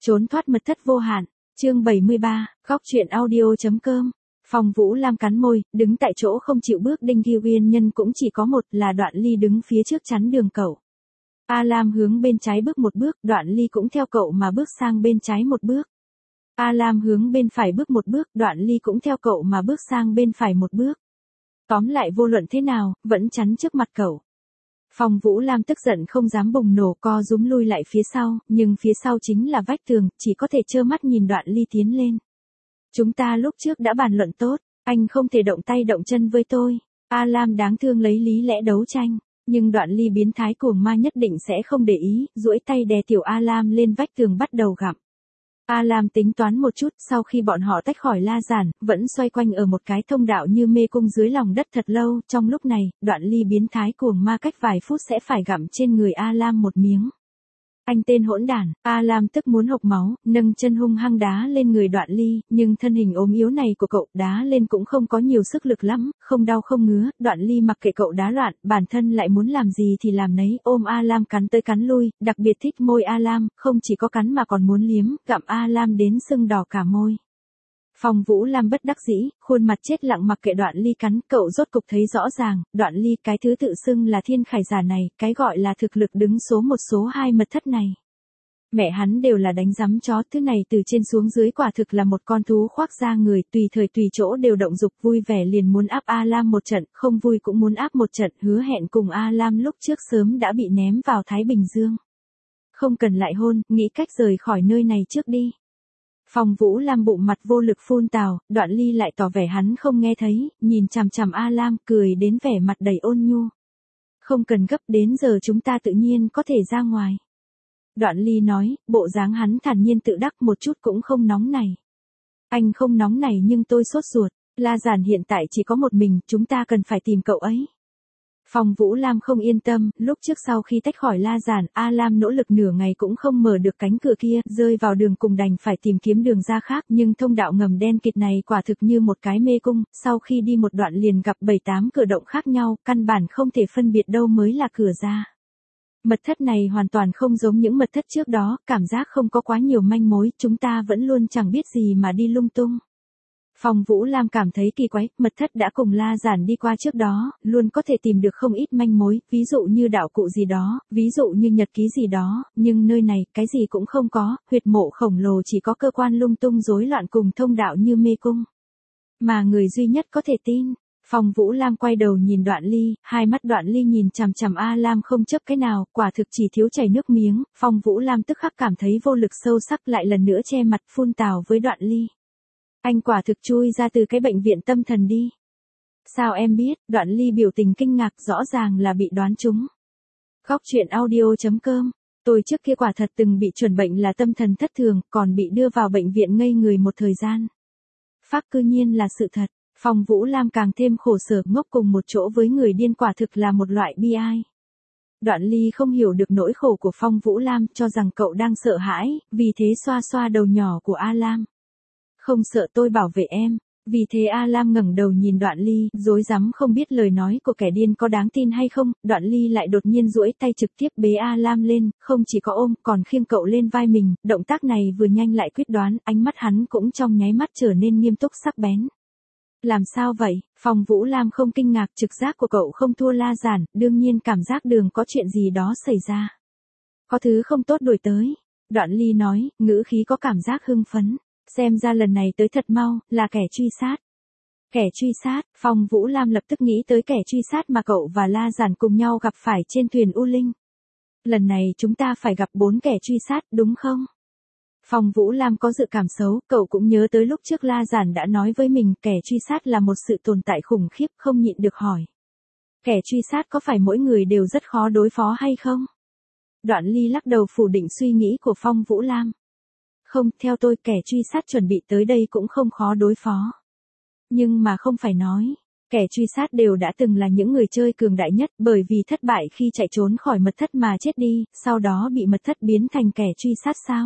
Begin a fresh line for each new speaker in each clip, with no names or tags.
Trốn thoát mật thất vô hạn, chương 73, góc truyện audio.com. Phong Vũ Lam cắn môi, đứng tại chỗ không chịu bước. Đinh Ghi nguyên nhân cũng chỉ có một, là Đoạn Ly đứng phía trước chắn đường cậu. A Lam hướng bên trái bước một bước, Đoạn Ly cũng theo cậu mà bước sang bên trái một bước. A Lam hướng bên phải bước một bước, Đoạn Ly cũng theo cậu mà bước sang bên phải một bước. Tóm lại vô luận thế nào, vẫn chắn trước mặt cậu. Phong Vũ Lam tức giận không dám bùng nổ, co rúm lui lại phía sau, nhưng phía sau chính là vách tường, chỉ có thể trơ mắt nhìn Đoạn Ly tiến lên. Chúng ta lúc trước đã bàn luận tốt, anh không thể động tay động chân với tôi. A Lam đáng thương lấy lý lẽ đấu tranh, nhưng Đoạn Ly biến thái cuồng ma nhất định sẽ không để ý, duỗi tay đè tiểu A Lam lên vách tường bắt đầu gặm. A Lam tính toán một chút, sau khi bọn họ tách khỏi La Giản, vẫn xoay quanh ở một cái thông đạo như mê cung dưới lòng đất thật lâu. Trong lúc này, Đoạn Ly biến thái cuồng ma cách vài phút sẽ phải gặm trên người A Lam một miếng. Anh tên hỗn đản. A Lam tức muốn hộc máu, nâng chân hung hăng đá lên người Đoạn Ly, nhưng thân hình ốm yếu này của cậu đá lên cũng không có nhiều sức lực lắm, không đau không ngứa. Đoạn Ly mặc kệ cậu đá loạn, bản thân lại muốn làm gì thì làm nấy, ôm A Lam cắn tới cắn lui, đặc biệt thích môi A Lam, không chỉ có cắn mà còn muốn liếm, gặm A Lam đến sưng đỏ cả môi. Phong Vũ Lam bất đắc dĩ, khuôn mặt chết lặng mặc kệ Đoạn Ly cắn. Cậu rốt cục thấy rõ ràng, Đoạn Ly cái thứ tự xưng là thiên khải giả này, cái gọi là thực lực đứng số 1 số 2 mật thất này. Mẹ hắn đều là đánh rắm chó, thứ này từ trên xuống dưới quả thực là một con thú khoác da người, tùy thời tùy chỗ đều động dục, vui vẻ liền muốn áp A Lam một trận, không vui cũng muốn áp một trận, hứa hẹn cùng A Lam lúc trước sớm đã bị ném vào Thái Bình Dương. Không cần lại hôn, nghĩ cách rời khỏi nơi này trước đi. Phong Vũ Lam bụng mặt vô lực phun tào, Đoạn Ly lại tỏ vẻ hắn không nghe thấy, nhìn chằm chằm A Lam, cười đến vẻ mặt đầy ôn nhu. Không cần gấp, đến giờ chúng ta tự nhiên có thể ra ngoài. Đoạn Ly nói, bộ dáng hắn thản nhiên tự đắc, một chút cũng không nóng này. Anh không nóng này nhưng tôi sốt ruột, La Giản hiện tại chỉ có một mình, chúng ta cần phải tìm cậu ấy. Phong Vũ Lam không yên tâm, lúc trước sau khi tách khỏi La Giản, A Lam nỗ lực nửa ngày cũng không mở được cánh cửa kia, rơi vào đường cùng đành phải tìm kiếm đường ra khác, nhưng thông đạo ngầm đen kịt này quả thực như một cái mê cung, sau khi đi một đoạn liền gặp 7-8 cửa động khác nhau, căn bản không thể phân biệt đâu mới là cửa ra. Mật thất này hoàn toàn không giống những mật thất trước đó, cảm giác không có quá nhiều manh mối, chúng ta vẫn luôn chẳng biết gì mà đi lung tung. Phong Vũ Lam cảm thấy kỳ quái, mật thất đã cùng La Giản đi qua trước đó, luôn có thể tìm được không ít manh mối, ví dụ như đạo cụ gì đó, ví dụ như nhật ký gì đó, nhưng nơi này, cái gì cũng không có, huyệt mộ khổng lồ chỉ có cơ quan lung tung rối loạn cùng thông đạo như mê cung. Mà người duy nhất có thể tin. Phong Vũ Lam quay đầu nhìn Đoạn Ly, hai mắt Đoạn Ly nhìn chằm chằm A Lam không chớp cái nào, quả thực chỉ thiếu chảy nước miếng. Phong Vũ Lam tức khắc cảm thấy vô lực sâu sắc, lại lần nữa che mặt phun tào với Đoạn Ly. Anh quả thực chui ra từ cái bệnh viện tâm thần đi. Sao em biết? Đoạn Ly biểu tình kinh ngạc, rõ ràng là bị đoán trúng. Góc truyện audio.com. Tôi trước kia quả thật từng bị chuẩn bệnh là tâm thần thất thường, còn bị đưa vào bệnh viện ngây người một thời gian. Pháp cư nhiên là sự thật. Phong Vũ Lam càng thêm khổ sở, ngốc cùng một chỗ với người điên quả thực là một loại bi ai. Đoạn Ly không hiểu được nỗi khổ của Phong Vũ Lam, cho rằng cậu đang sợ hãi, vì thế xoa xoa đầu nhỏ của A Lam. Không sợ, tôi bảo vệ em. Vì thế A Lam ngẩng đầu nhìn Đoạn Ly, rối rắm không biết lời nói của kẻ điên có đáng tin hay không. Đoạn Ly lại đột nhiên duỗi tay trực tiếp bế A Lam lên, không chỉ có ôm, còn khiêng cậu lên vai mình. Động tác này vừa nhanh lại quyết đoán, ánh mắt hắn cũng trong nháy mắt trở nên nghiêm túc sắc bén. Làm sao vậy? Phong Vũ Lam không kinh ngạc, trực giác của cậu không thua La Giản, đương nhiên cảm giác đường có chuyện gì đó xảy ra. Có thứ không tốt đuổi tới. Đoạn Ly nói, ngữ khí có cảm giác hưng phấn. Xem ra lần này tới thật mau, là kẻ truy sát. Kẻ truy sát, Phong Vũ Lam lập tức nghĩ tới kẻ truy sát mà cậu và La Giản cùng nhau gặp phải trên thuyền U Linh. Lần này chúng ta phải gặp 4 kẻ truy sát, đúng không? Phong Vũ Lam có dự cảm xấu, cậu cũng nhớ tới lúc trước La Giản đã nói với mình kẻ truy sát là một sự tồn tại khủng khiếp, không nhịn được hỏi. Kẻ truy sát có phải mỗi người đều rất khó đối phó hay không? Đoạn Ly lắc đầu phủ định suy nghĩ của Phong Vũ Lam. Không, theo tôi kẻ truy sát chuẩn bị tới đây cũng không khó đối phó. Nhưng mà không phải nói, kẻ truy sát đều đã từng là những người chơi cường đại nhất, bởi vì thất bại khi chạy trốn khỏi mật thất mà chết đi, sau đó bị mật thất biến thành kẻ truy sát sao?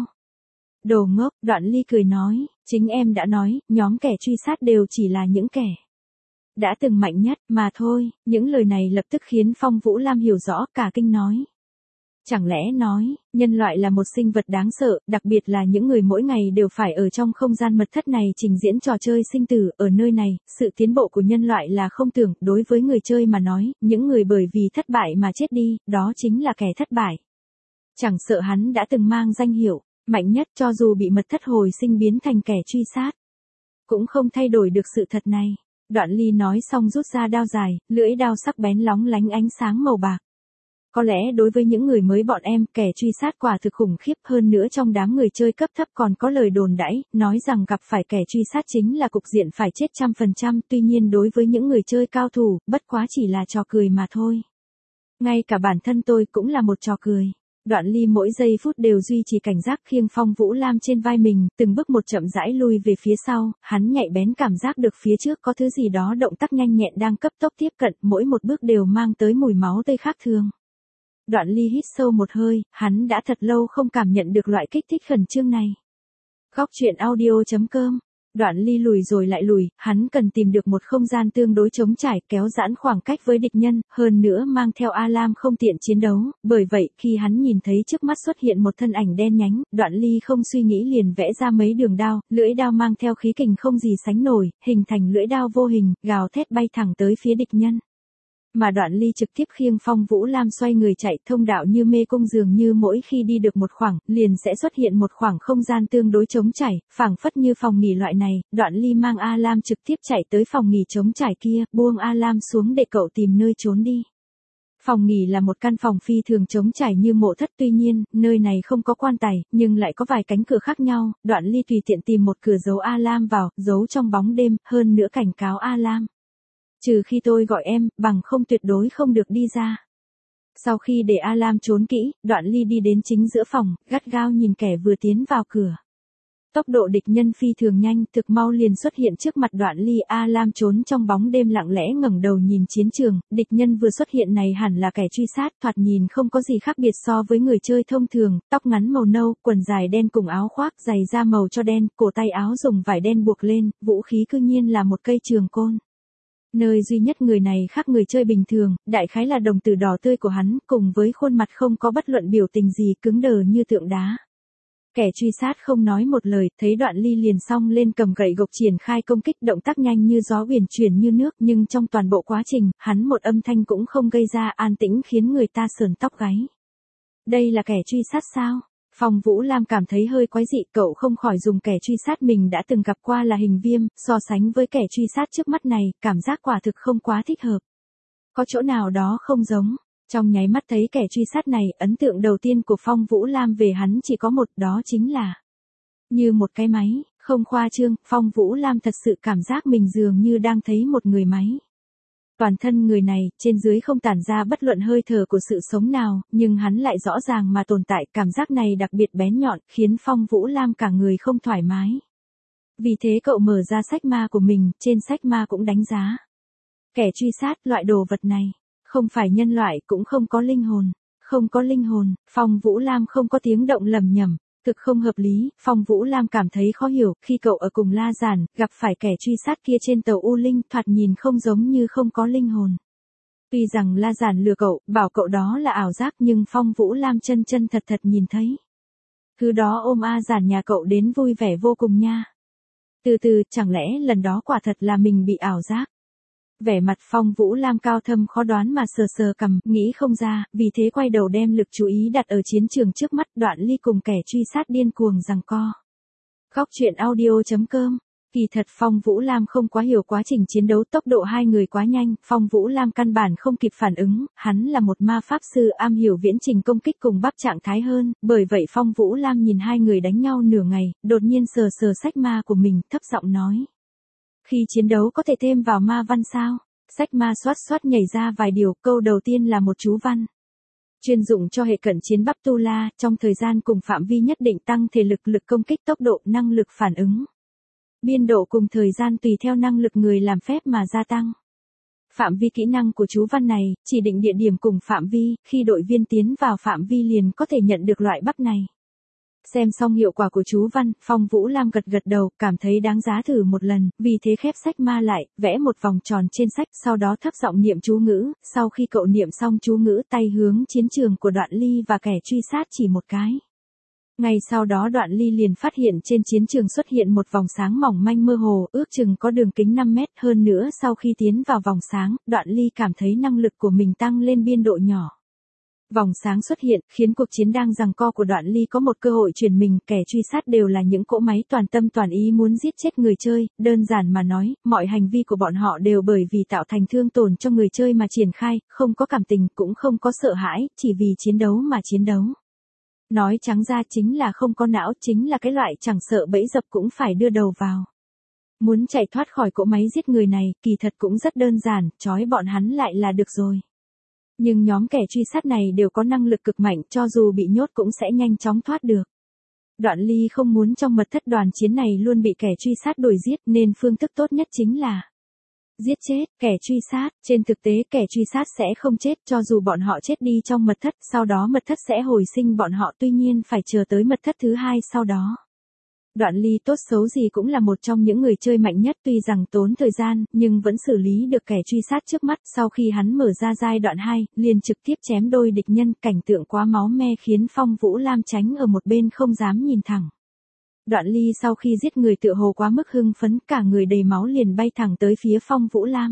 Đồ ngốc, Đoạn Ly cười nói, chính em đã nói, nhóm kẻ truy sát đều chỉ là những kẻ đã từng mạnh nhất, mà thôi. Những lời này lập tức khiến Phong Vũ Lam hiểu rõ, cả kinh nói. Chẳng lẽ nói, nhân loại là một sinh vật đáng sợ, đặc biệt là những người mỗi ngày đều phải ở trong không gian mật thất này trình diễn trò chơi sinh tử, ở nơi này, sự tiến bộ của nhân loại là không tưởng, đối với người chơi mà nói, những người bởi vì thất bại mà chết đi, đó chính là kẻ thất bại. Chẳng sợ hắn đã từng mang danh hiệu, mạnh nhất cho dù bị mật thất hồi sinh biến thành kẻ truy sát. Cũng không thay đổi được sự thật này. Đoạn Ly nói xong rút ra đao dài, lưỡi đao sắc bén lóng lánh ánh sáng màu bạc. Có lẽ đối với những người mới bọn em, kẻ truy sát quả thực khủng khiếp, hơn nữa trong đám người chơi cấp thấp còn có lời đồn đãi, nói rằng gặp phải kẻ truy sát chính là cục diện phải chết 100%, tuy nhiên đối với những người chơi cao thủ, bất quá chỉ là trò cười mà thôi. Ngay cả bản thân tôi cũng là một trò cười. Đoạn Ly mỗi giây phút đều duy trì cảnh giác, khiêng Phong Vũ Lam trên vai mình, từng bước một chậm rãi lui về phía sau, hắn nhạy bén cảm giác được phía trước có thứ gì đó động tác nhanh nhẹn đang cấp tốc tiếp cận, mỗi một bước đều mang tới mùi máu tươi khác thường. Đoạn Ly hít sâu một hơi, hắn đã thật lâu không cảm nhận được loại kích thích khẩn trương này. Góc truyện audio.com. Đoạn Ly lùi rồi lại lùi, hắn cần tìm được một không gian tương đối trống trải, kéo giãn khoảng cách với địch nhân, hơn nữa mang theo A-Lam không tiện chiến đấu, bởi vậy khi hắn nhìn thấy trước mắt xuất hiện một thân ảnh đen nhánh, Đoạn Ly không suy nghĩ liền vẽ ra mấy đường đao, lưỡi đao mang theo khí kình không gì sánh nổi, hình thành lưỡi đao vô hình, gào thét bay thẳng tới phía địch nhân. Mà Đoạn Ly trực tiếp khiêng Phong Vũ Lam xoay người chạy, thông đạo như mê cung, dường như mỗi khi đi được một khoảng, liền sẽ xuất hiện một khoảng không gian tương đối trống trải, phảng phất như phòng nghỉ loại này. Đoạn Ly mang A-Lam trực tiếp chạy tới phòng nghỉ trống trải kia, buông A-Lam xuống để cậu tìm nơi trốn đi. Phòng nghỉ là một căn phòng phi thường trống trải như mộ thất, tuy nhiên, nơi này không có quan tài, nhưng lại có vài cánh cửa khác nhau. Đoạn Ly tùy tiện tìm một cửa giấu A-Lam vào, giấu trong bóng đêm, hơn nữa cảnh cáo A-Lam. Trừ khi tôi gọi em, bằng không tuyệt đối không được đi ra. Sau khi để A-Lam trốn kỹ, Đoạn Ly đi đến chính giữa phòng, gắt gao nhìn kẻ vừa tiến vào cửa. Tốc độ địch nhân phi thường nhanh, thực mau liền xuất hiện trước mặt Đoạn Ly. A-Lam trốn trong bóng đêm lặng lẽ ngẩng đầu nhìn chiến trường, địch nhân vừa xuất hiện này hẳn là kẻ truy sát, thoạt nhìn không có gì khác biệt so với người chơi thông thường, tóc ngắn màu nâu, quần dài đen cùng áo khoác, giày da màu cho đen, cổ tay áo dùng vải đen buộc lên, vũ khí cư nhiên là một cây trường côn. Nơi duy nhất người này khác người chơi bình thường, đại khái là đồng tử đỏ tươi của hắn, cùng với khuôn mặt không có bất luận biểu tình gì, cứng đờ như tượng đá. Kẻ truy sát không nói một lời, thấy Đoạn Ly liền xông lên cầm gậy gộc triển khai công kích, động tác nhanh như gió, uyển chuyển như nước, nhưng trong toàn bộ quá trình, hắn một âm thanh cũng không gây ra, an tĩnh khiến người ta sởn tóc gáy. Đây là kẻ truy sát sao? Phong Vũ Lam cảm thấy hơi quái dị, cậu không khỏi dùng kẻ truy sát mình đã từng gặp qua là Hình Viêm, so sánh với kẻ truy sát trước mắt này, cảm giác quả thực không quá thích hợp. Có chỗ nào đó không giống. Trong nháy mắt thấy kẻ truy sát này, ấn tượng đầu tiên của Phong Vũ Lam về hắn chỉ có một, đó chính là như một cái máy, không khoa trương, Phong Vũ Lam thật sự cảm giác mình dường như đang thấy một người máy. Toàn thân người này, trên dưới không tản ra bất luận hơi thở của sự sống nào, nhưng hắn lại rõ ràng mà tồn tại, cảm giác này đặc biệt bén nhọn, khiến Phong Vũ Lam cả người không thoải mái. Vì thế cậu mở ra sách ma của mình, trên sách ma cũng đánh giá. Kẻ truy sát, loại đồ vật này, không phải nhân loại, cũng không có linh hồn. Không có linh hồn, Phong Vũ Lam không có tiếng động lầm nhầm. Thực không hợp lý, Phong Vũ Lam cảm thấy khó hiểu, khi cậu ở cùng La Giản, gặp phải kẻ truy sát kia trên tàu U Linh, thoạt nhìn không giống như không có linh hồn. Tuy rằng La Giản lừa cậu, bảo cậu đó là ảo giác, nhưng Phong Vũ Lam chân chân thật thật nhìn thấy. Thứ đó ôm A Giản nhà cậu đến vui vẻ vô cùng nha. Từ từ, chẳng lẽ lần đó quả thật là mình bị ảo giác? Vẻ mặt Phong Vũ Lam cao thâm khó đoán mà sờ sờ cằm, nghĩ không ra, vì thế quay đầu đem lực chú ý đặt ở chiến trường trước mắt. Đoạn Ly cùng kẻ truy sát điên cuồng giằng co. Góc truyện audio.com. Kỳ thật Phong Vũ Lam không quá hiểu quá trình chiến đấu, tốc độ hai người quá nhanh, Phong Vũ Lam căn bản không kịp phản ứng, hắn là một ma pháp sư am hiểu viễn trình công kích cùng bắp trạng thái hơn, bởi vậy Phong Vũ Lam nhìn hai người đánh nhau nửa ngày, đột nhiên sờ sờ sách ma của mình, thấp giọng nói. Khi chiến đấu có thể thêm vào ma văn sao? Sách ma xoát xoát nhảy ra vài điều, câu đầu tiên là một chú văn. Chuyên dụng cho hệ cận chiến bắp tu la, trong thời gian cùng phạm vi nhất định tăng thể lực, lực công kích, tốc độ, năng lực phản ứng. Biên độ cùng thời gian tùy theo năng lực người làm phép mà gia tăng. Phạm vi kỹ năng của chú văn này, chỉ định địa điểm cùng phạm vi, khi đội viên tiến vào phạm vi liền có thể nhận được loại bắp này. Xem xong hiệu quả của chú văn, Phong Vũ Lam gật gật đầu, cảm thấy đáng giá thử một lần, vì thế khép sách ma lại, vẽ một vòng tròn trên sách, sau đó thấp giọng niệm chú ngữ, sau khi cậu niệm xong chú ngữ tay hướng chiến trường của Đoạn Ly và kẻ truy sát chỉ một cái. Ngay sau đó Đoạn Ly liền phát hiện trên chiến trường xuất hiện một vòng sáng mỏng manh mơ hồ, ước chừng có đường kính 5 mét, hơn nữa sau khi tiến vào vòng sáng, Đoạn Ly cảm thấy năng lực của mình tăng lên biên độ nhỏ. Vòng sáng xuất hiện, khiến cuộc chiến đang giằng co của Đoạn Ly có một cơ hội chuyển mình, kẻ truy sát đều là những cỗ máy toàn tâm toàn ý muốn giết chết người chơi, đơn giản mà nói, mọi hành vi của bọn họ đều bởi vì tạo thành thương tổn cho người chơi mà triển khai, không có cảm tình, cũng không có sợ hãi, chỉ vì chiến đấu mà chiến đấu. Nói trắng ra chính là không có não, chính là cái loại chẳng sợ bẫy dập cũng phải đưa đầu vào. Muốn chạy thoát khỏi cỗ máy giết người này, kỳ thật cũng rất đơn giản, trói bọn hắn lại là được rồi. Nhưng nhóm kẻ truy sát này đều có năng lực cực mạnh, cho dù bị nhốt cũng sẽ nhanh chóng thoát được. Đoạn Ly không muốn trong mật thất đoàn chiến này luôn bị kẻ truy sát đuổi giết, nên phương thức tốt nhất chính là giết chết kẻ truy sát. Trên thực tế kẻ truy sát sẽ không chết, cho dù bọn họ chết đi trong mật thất, sau đó mật thất sẽ hồi sinh bọn họ, tuy nhiên phải chờ tới mật thất thứ 2 sau đó. Đoạn Ly tốt xấu gì cũng là một trong những người chơi mạnh nhất, tuy rằng tốn thời gian, nhưng vẫn xử lý được kẻ truy sát trước mắt. Sau khi hắn mở ra giai đoạn 2, liền trực tiếp chém đôi địch nhân, cảnh tượng quá máu me khiến Phong Vũ Lam tránh ở một bên không dám nhìn thẳng. Đoạn Ly sau khi giết người tựa hồ quá mức hưng phấn, cả người đầy máu liền bay thẳng tới phía Phong Vũ Lam.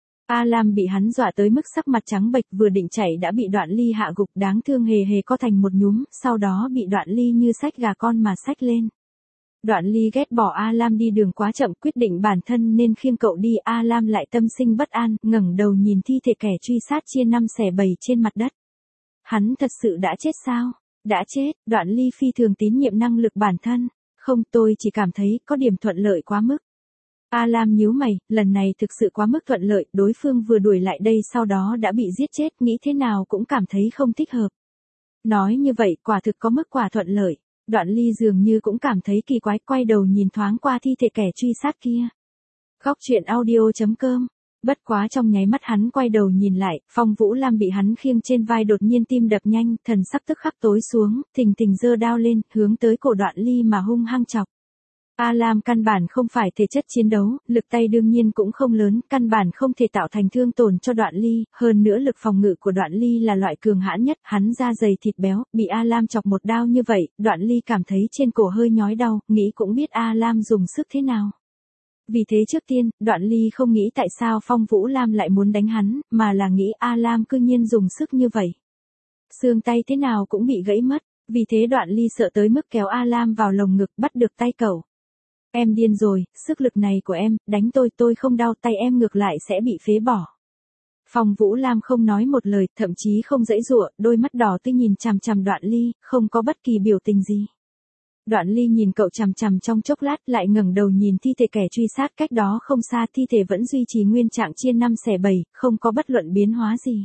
A Lam bị hắn dọa tới mức sắc mặt trắng bệch, vừa định chạy đã bị Đoạn Ly hạ gục, đáng thương hề hề co thành một nhúm, sau đó bị Đoạn Ly như xách gà con mà xách lên. Đoạn Ly ghét bỏ A Lam đi đường quá chậm, quyết định bản thân nên khiêng cậu đi. A Lam lại tâm sinh bất an, ngẩng đầu nhìn thi thể kẻ truy sát chia 5 xẻ 7 trên mặt đất. Hắn thật sự đã chết sao? Đã chết. Đoạn Ly phi thường tín nhiệm năng lực bản thân. Không, tôi chỉ cảm thấy có điểm thuận lợi quá mức. A Lam nhíu mày, lần này thực sự quá mức thuận lợi, đối phương vừa đuổi lại đây sau đó đã bị giết chết, nghĩ thế nào cũng cảm thấy không thích hợp. Nói như vậy quả thực có mức quả thuận lợi. Đoạn Ly dường như cũng cảm thấy kỳ quái, quay đầu nhìn thoáng qua thi thể kẻ truy sát kia. Góc truyện audio.com. Bất quá trong nháy mắt hắn quay đầu nhìn lại, Phong Vũ Lam bị hắn khiêng trên vai đột nhiên tim đập nhanh, thần sắc tức khắc tối xuống, thình thình giơ đao lên, hướng tới cổ Đoạn Ly mà hung hăng chọc. A Lam căn bản không phải thể chất chiến đấu, lực tay đương nhiên cũng không lớn, căn bản không thể tạo thành thương tổn cho Đoạn Ly, hơn nữa lực phòng ngự của Đoạn Ly là loại cường hãn nhất, hắn da dày thịt béo, bị A Lam chọc một đao như vậy, Đoạn Ly cảm thấy trên cổ hơi nhói đau, nghĩ cũng biết A Lam dùng sức thế nào. Vì thế trước tiên, Đoạn Ly không nghĩ tại sao Phong Vũ Lam lại muốn đánh hắn, mà là nghĩ A Lam cư nhiên dùng sức như vậy. Xương tay thế nào cũng bị gãy mất, vì thế Đoạn Ly sợ tới mức kéo A Lam vào lồng ngực, bắt được tay cậu. Em điên rồi, sức lực này của em, đánh tôi không đau, tay em ngược lại sẽ bị phế bỏ. Phong Vũ Lam không nói một lời, thậm chí không giãy giụa, đôi mắt đỏ tươi nhìn chằm chằm Đoạn Ly, không có bất kỳ biểu tình gì. Đoạn Ly nhìn cậu chằm chằm trong chốc lát, lại ngẩng đầu nhìn thi thể kẻ truy sát cách đó không xa, thi thể vẫn duy trì nguyên trạng chia 5 xẻ 7, không có bất luận biến hóa gì.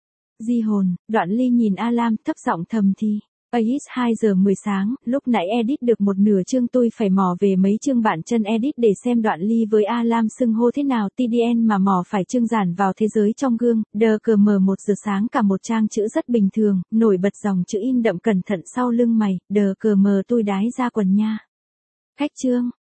Di hồn. Đoạn Ly nhìn A Lam, thấp giọng thầm thì. AX 2 giờ 10 sáng, lúc nãy edit được một nửa chương, tôi phải mò về mấy chương bản chân edit để xem Đoạn Ly với A Lam xưng hô thế nào, TDN mà mò phải chương giản vào thế giới trong gương, DKM 1 giờ sáng cả một trang chữ rất bình thường, nổi bật dòng chữ in đậm cẩn thận sau lưng mày, DKM tôi đái ra quần nha. Khách chương.